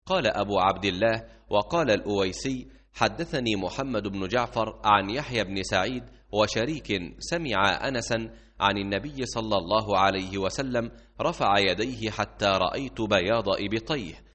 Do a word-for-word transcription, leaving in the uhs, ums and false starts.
قال أبو عبد الله: وقال الأويسي: حدثني محمد بن جعفر عن يحيى بن سعيد وشريك سمع أنسا عن النبي صلى الله عليه وسلم رفع يديه حتى رأيت بياض إبطيه،